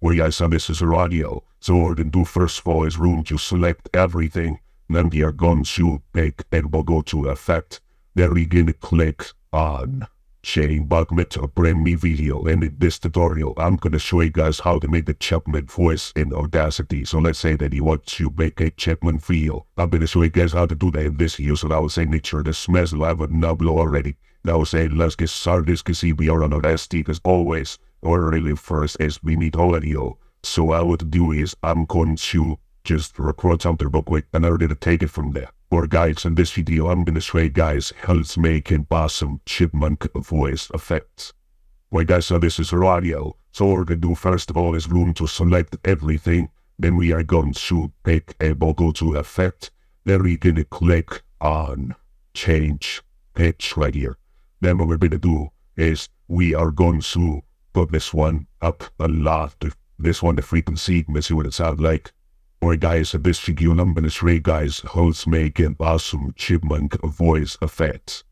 Well, guys, so this is radio. So what we're gonna do first of all is room to select everything. Then we are going to pick and we'll go to effect. Then we're gonna click on change button to bring me video. And in this tutorial, I'm gonna show you guys how to make the Chapman voice in Audacity. So let's say that you want to make a Chapman video. I'm gonna show you guys how to do that in this video. So I will say make sure the smash will have a nublo already. Now say let's get started. As you can see, we are on Audacity as always. Or really first is we need audio. So what I would do is I'm going to just record something real quick and I'm going to take it from there. Or guys, in this video I'm going to show you guys how to make an awesome chipmunk voice effects. Well guys, so this is audio. So what we're going to do first of all is room to select everything. Then we are going to pick and we'll go to effect. Then we're going to click on change pitch right here. Then what we're going to do is we are going to put this one up a lot. This one, the frequency, let's see what it sounds like. Alright guys, in this video I'm gonna show you guys how to make an awesome chipmunk voice effect.